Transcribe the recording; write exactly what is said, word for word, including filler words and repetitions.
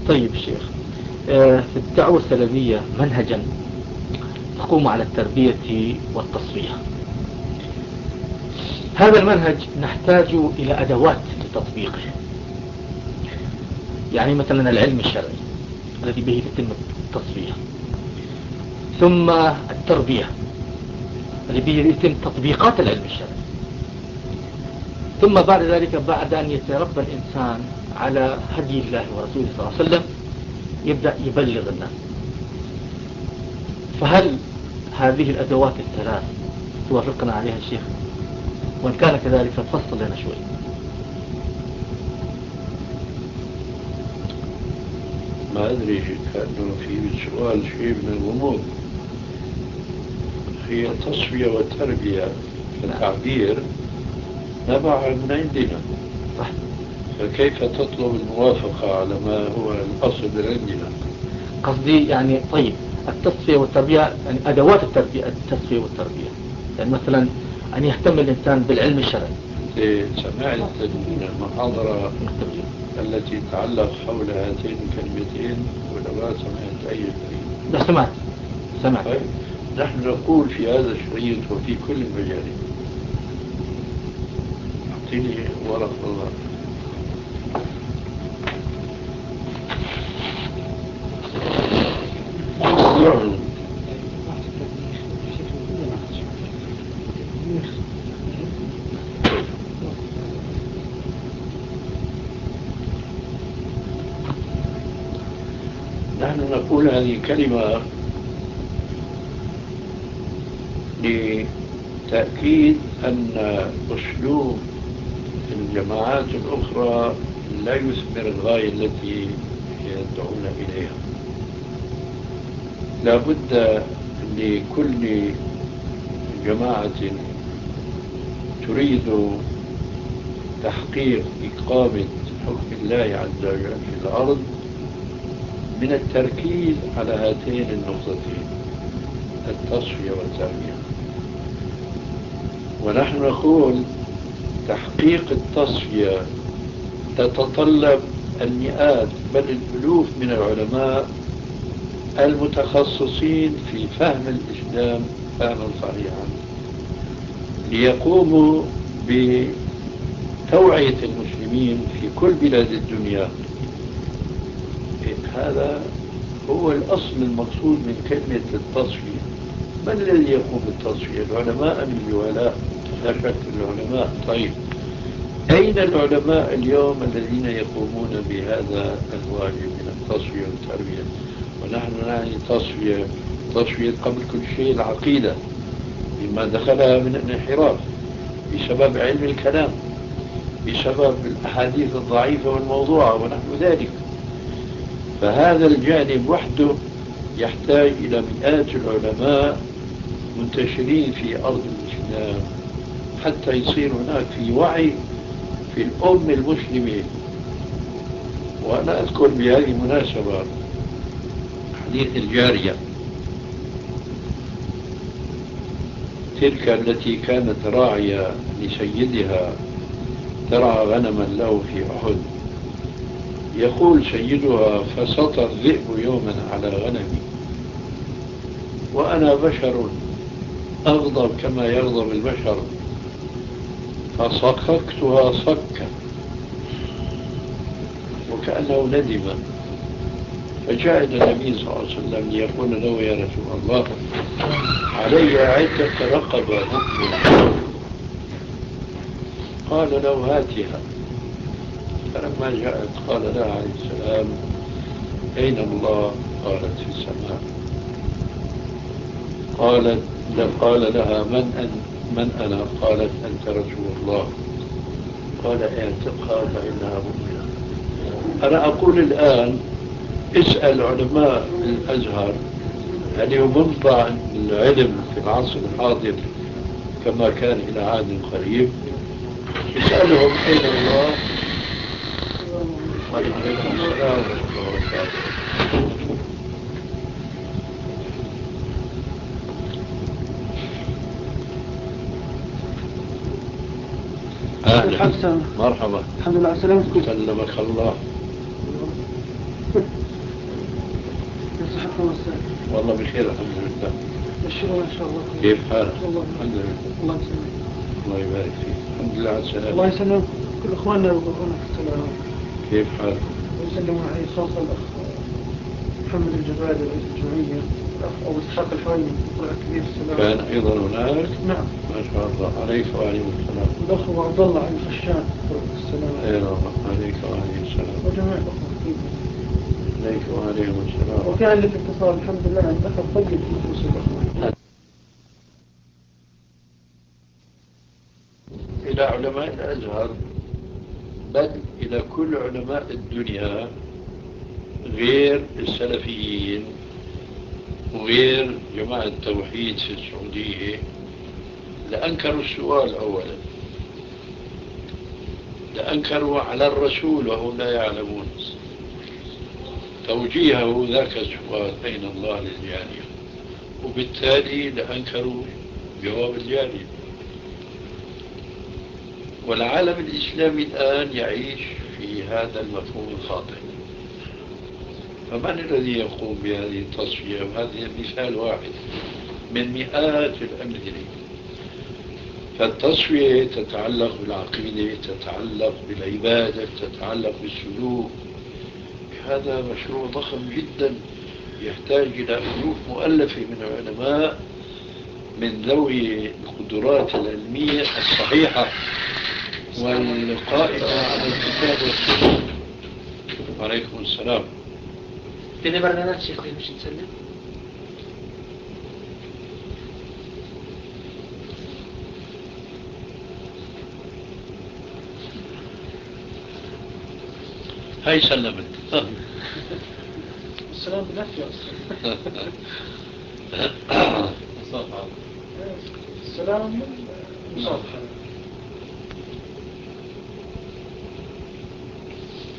طيب شيخ، في الدعوة السلفية منهجا تقوم على التربية والتصفية. هذا المنهج نحتاج إلى أدوات لتطبيقه، يعني مثلا العلم الشرعي الذي به يتم التصفية، ثم التربية الذي به يتم تطبيقات العلم الشرعي، ثم بعد ذلك بعد أن يتربى الإنسان على هدي الله ورسوله صلى الله عليه وسلم يبدأ يبلغ الناس. فهل هذه الأدوات الثلاث توافقنا عليها الشيخ؟ وإن كان كذلك فتفصل لنا شوي. ما أدري كأنه في سؤال شيء من الغموض. هي التصفية والتربية في التعبير نبع من عندنا، صح. فكيف تطلب الموافقة على ما هو الأصل عندنا؟ قصدي يعني طيب التصفية والتربية، يعني أدوات التربية التصفية والتربية، يعني مثلا أن يهتم الإنسان بالعلم الشرعي. سمعت المحاضرة التي تعلق حول هاتين الكلمتين ولا ما سمعت أي شيء؟ لا سمعت سمعت طيب. نحن نقول في هذا الشريط وفي كل المجال. أعطيني ورق الله. نحن نقول هذه كلمة لتأكيد أن أسلوب الجماعات الأخرى لا يثمر الغاية التي يدعون إليها. لا بد لكل جماعة تريد تحقيق إقامة حكم الله عز وجل في الأرض من التركيز على هاتين النقطتين، التصفية والتربية. ونحن نقول تحقيق التصفية تتطلب المئات بل الألوف من العلماء المتخصصين في فهم الإسلام فهما صحيحا، ليقوموا بتوعية المسلمين في كل بلاد الدنيا. هذا هو الأصل المقصود من كلمة التصفية. من الذي يقوم بالتصفية؟ العلماء أم الجهلاء؟ لا شك العلماء. طيب، أين العلماء اليوم الذين يقومون بهذا الواجب من التصفية والتربية؟ ونحن نعني تصفية تصفية قبل كل شيء العقيدة بما دخلها من الانحراف بسبب علم الكلام، بسبب الأحاديث الضعيفة والموضوعة ونحو ذلك. فهذا الجانب وحده يحتاج إلى مئات العلماء منتشرين في أرض الإسلام حتى يصير هناك في وعي في الأمة المسلمة. وأنا أذكر بهذه المناسبة حديث الجارية تلك التي كانت راعية لسيدها ترعى غنما له في أحد. يقول سيدها فسطى الذئب يوما على غنمي وأنا بشر أغضب كما يغضب البشر فصككتها صكا وكأنه ندم. فجاء النبي صلى الله عليه وسلم ليقول له يا رسول الله علي عدة رقبة مؤمنة. قال له هاتها. فلما جاءت قال لها عليه السلام أين الله؟ قالت في السماء. قالت قال لها من أن من أنا؟ قالت أنت رسول الله. قال اعتقها فإنها مؤمنة. أنا أقول الآن اسأل علماء الأزهر هل يمنطع العلم في العصر الحاضر كما كان إلى عهد قريب؟ اسألهم أين الله؟ وعليكم السلام ورحمة الله وبركاته. أهلا مرحبا. الحمد لله على السلامة. سلمك الله. محمد سعد. والله بخير الحمد لله. بشرونا إن شاء الله. كيف حالك؟ والله الحمد لله. الله يسلمك. الله يبارك فيك. الحمد لله على السلامة. الله يسلمك كل إخواننا يقولون السلام. كيف حالك؟ ويسلمون عليه خاصة الأخ محمد الجبادي رئيس الجمعية، الأخ أبو إسحاق الفاني طلع كبير السلام. كان أيضا هناك؟ نعم. ما شاء الله. عليك وعليكم السلام. الأخ أبو عبد الله علي الخشان السلام. أيضا عليك وعليكم السلام. وجميع الأخوة. عليك وعليكم السلام. وكان لك اتصال الحمد لله عن دخل طيب في نفوس الأخوة. إلى علماء الأزهر، بل إلى كل علماء الدنيا غير السلفيين وغير جماعة التوحيد في السعودية، لأنكروا السؤال أولا، لأنكروا على الرسول وهم لا يعلمون توجيهه ذاك السؤال أين الله للجارية، وبالتالي لأنكروا جواب الجارية. والعالم الإسلامي الآن يعيش في هذا المفهوم الخاطئ. فمن الذي يقوم بهذه التصفية؟ وهذا مثال واحد من مئات الأمثلة. فالتصفية تتعلق بالعقيدة، تتعلق بالعبادة، تتعلق بالسلوك. هذا مشروع ضخم جدا يحتاج إلى ألوف مؤلفة من العلماء من ذوي القدرات العلمية الصحيحة والقائمة على الكتاب والسنة. وعليكم السلام. في برنامج شيخي مش نسلم. هاي سلمت. السلام بالعافية. السلام مصافحة.